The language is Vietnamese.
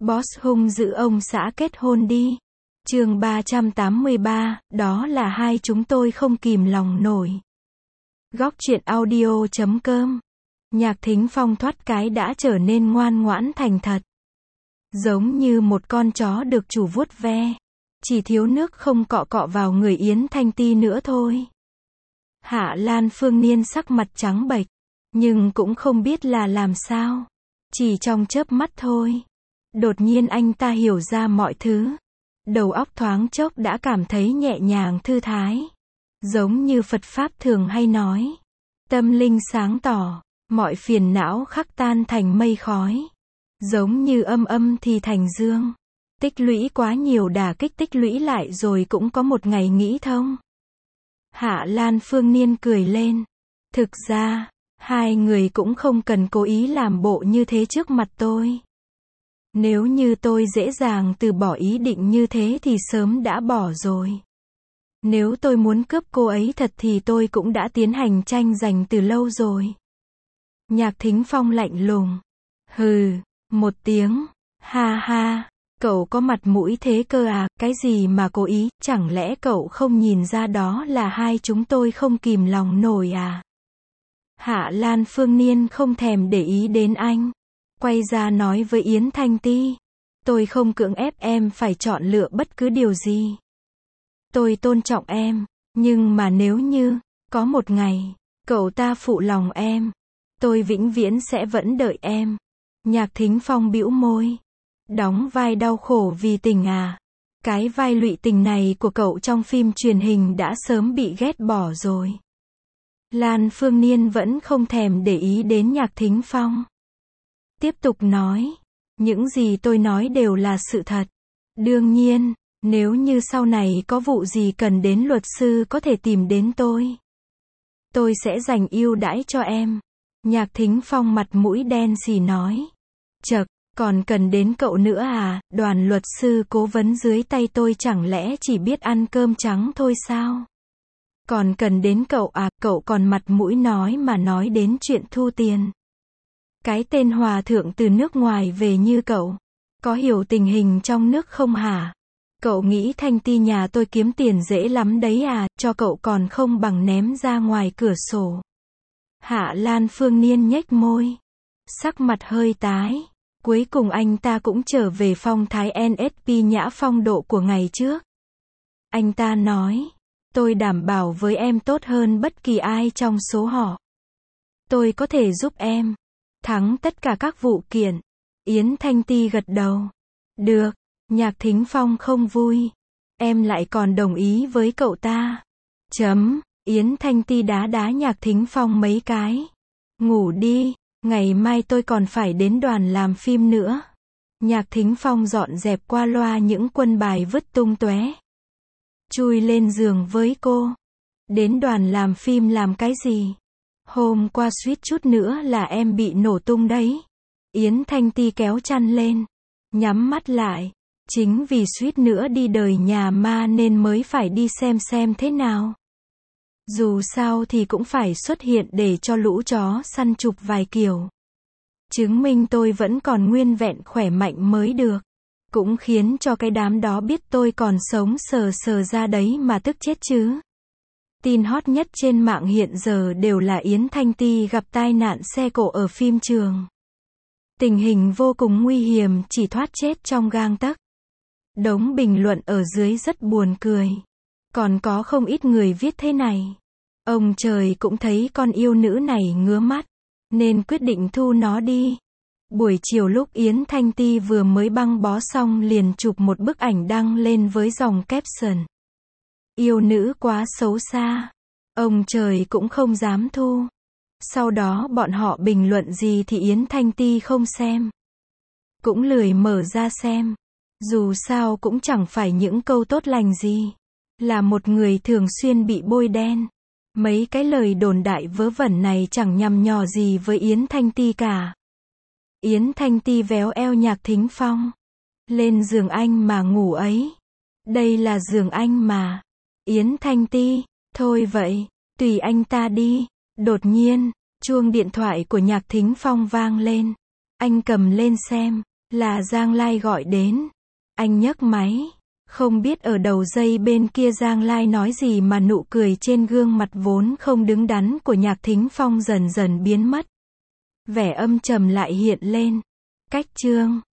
Boss hung dữ ông xã kết hôn đi. Chương 383, đó là hai chúng tôi không kìm lòng nổi. Góc truyện audio.com. Nhạc Thính Phong thoát cái đã trở nên ngoan ngoãn thành thật. Giống như một con chó được chủ vuốt ve. Chỉ thiếu nước không cọ cọ vào người Yến Thanh Ti nữa thôi. Hạ Lan Phương Niên sắc mặt trắng bệch, nhưng cũng không biết là làm sao. Chỉ trong chớp mắt thôi. Đột nhiên anh ta hiểu ra mọi thứ. Đầu óc thoáng chốc đã cảm thấy nhẹ nhàng thư thái. Giống như Phật Pháp thường hay nói. Tâm linh sáng tỏ, mọi phiền não khắc tan thành mây khói. Giống như âm thì thành dương. Tích lũy quá nhiều đả kích tích lũy lại rồi cũng có một ngày nghĩ thông. Hạ Lan Phương Niên cười lên. Thực ra, hai người cũng không cần cố ý làm bộ như thế trước mặt tôi. Nếu như tôi dễ dàng từ bỏ ý định như thế thì sớm đã bỏ rồi. Nếu tôi muốn cướp cô ấy thật thì tôi cũng đã tiến hành tranh giành từ lâu rồi. Nhạc Thính Phong lạnh lùng. Hừ, một tiếng. Ha ha, cậu có mặt mũi thế cơ à, cái gì mà cố ý, chẳng lẽ cậu không nhìn ra đó là hai chúng tôi không kìm lòng nổi à? Hạ Lan Phương Niên không thèm để ý đến anh. Quay ra nói với Yến Thanh Ti. Tôi không cưỡng ép em phải chọn lựa bất cứ điều gì. Tôi tôn trọng em, nhưng mà nếu như, có một ngày, cậu ta phụ lòng em, tôi vĩnh viễn sẽ vẫn đợi em. Nhạc Thính Phong bĩu môi. Đóng vai đau khổ vì tình à? Cái vai lụy tình này của cậu trong phim truyền hình đã sớm bị ghét bỏ rồi. Lan Phương Niên vẫn không thèm để ý đến Nhạc Thính Phong. Tiếp tục nói, những gì tôi nói đều là sự thật. Đương nhiên, nếu như sau này có vụ gì cần đến luật sư có thể tìm đến tôi sẽ dành ưu đãi cho em. Nhạc Thính Phong mặt mũi đen xì nói. Chậc, còn cần đến cậu nữa à, đoàn luật sư cố vấn dưới tay tôi chẳng lẽ chỉ biết ăn cơm trắng thôi sao? Còn cần đến cậu à, cậu còn mặt mũi nói đến chuyện thu tiền. Cái tên hòa thượng từ nước ngoài về như cậu, có hiểu tình hình trong nước không hả? Cậu nghĩ Thanh Ti nhà tôi kiếm tiền dễ lắm đấy à, cho cậu còn không bằng ném ra ngoài cửa sổ. Hạ Lan Phương Niên nhếch môi, sắc mặt hơi tái. Cuối cùng anh ta cũng trở về phong thái NSP nhã phong độ của ngày trước. Anh ta nói, tôi đảm bảo với em tốt hơn bất kỳ ai trong số họ. Tôi có thể giúp em thắng tất cả các vụ kiện. Yến Thanh Ti gật đầu. Được. Nhạc Thính Phong không vui. Em lại còn đồng ý với cậu ta. Yến Thanh Ti đá Nhạc Thính Phong mấy cái. Ngủ đi, ngày mai tôi còn phải đến đoàn làm phim nữa. Nhạc Thính Phong dọn dẹp qua loa những quân bài vứt tung tóe. Chui lên giường với cô. Đến đoàn làm phim làm cái gì? Hôm qua suýt chút nữa là em bị nổ tung đấy. Yến Thanh Ti kéo chăn lên, nhắm mắt lại. Chính vì suýt nữa đi đời nhà ma nên mới phải đi xem thế nào. Dù sao thì cũng phải xuất hiện để cho lũ chó săn chụp vài kiểu. Chứng minh tôi vẫn còn nguyên vẹn khỏe mạnh mới được. Cũng khiến cho cái đám đó biết tôi còn sống sờ ra đấy mà tức chết chứ. Tin hot nhất trên mạng hiện giờ đều là Yến Thanh Ti gặp tai nạn xe cộ ở phim trường. Tình hình vô cùng nguy hiểm, chỉ thoát chết trong gang tấc. Đống bình luận ở dưới rất buồn cười. Còn có không ít người viết thế này. Ông trời cũng thấy con yêu nữ này ngứa mắt, nên quyết định thu nó đi. Buổi chiều lúc Yến Thanh Ti vừa mới băng bó xong liền chụp một bức ảnh đăng lên với dòng caption. Yêu nữ quá xấu xa. Ông trời cũng không dám thu. Sau đó bọn họ bình luận gì thì Yến Thanh Ti không xem. Cũng lười mở ra xem. Dù sao cũng chẳng phải những câu tốt lành gì. Là một người thường xuyên bị bôi đen. Mấy cái lời đồn đại vớ vẩn này chẳng nhằm nhò gì với Yến Thanh Ti cả. Yến Thanh Ti véo eo Nhạc Thính Phong. Lên giường anh mà ngủ ấy. Đây là giường anh mà. Yến Thanh Ti, thôi vậy, tùy anh ta đi. Đột nhiên, chuông điện thoại của Nhạc Thính Phong vang lên. Anh cầm lên xem, Là Giang Lai gọi đến. Anh nhấc máy. Không biết ở đầu dây bên kia Giang Lai nói gì mà nụ cười trên gương mặt vốn không đứng đắn của Nhạc Thính Phong dần dần biến mất. Vẻ âm trầm lại hiện lên. Cách chương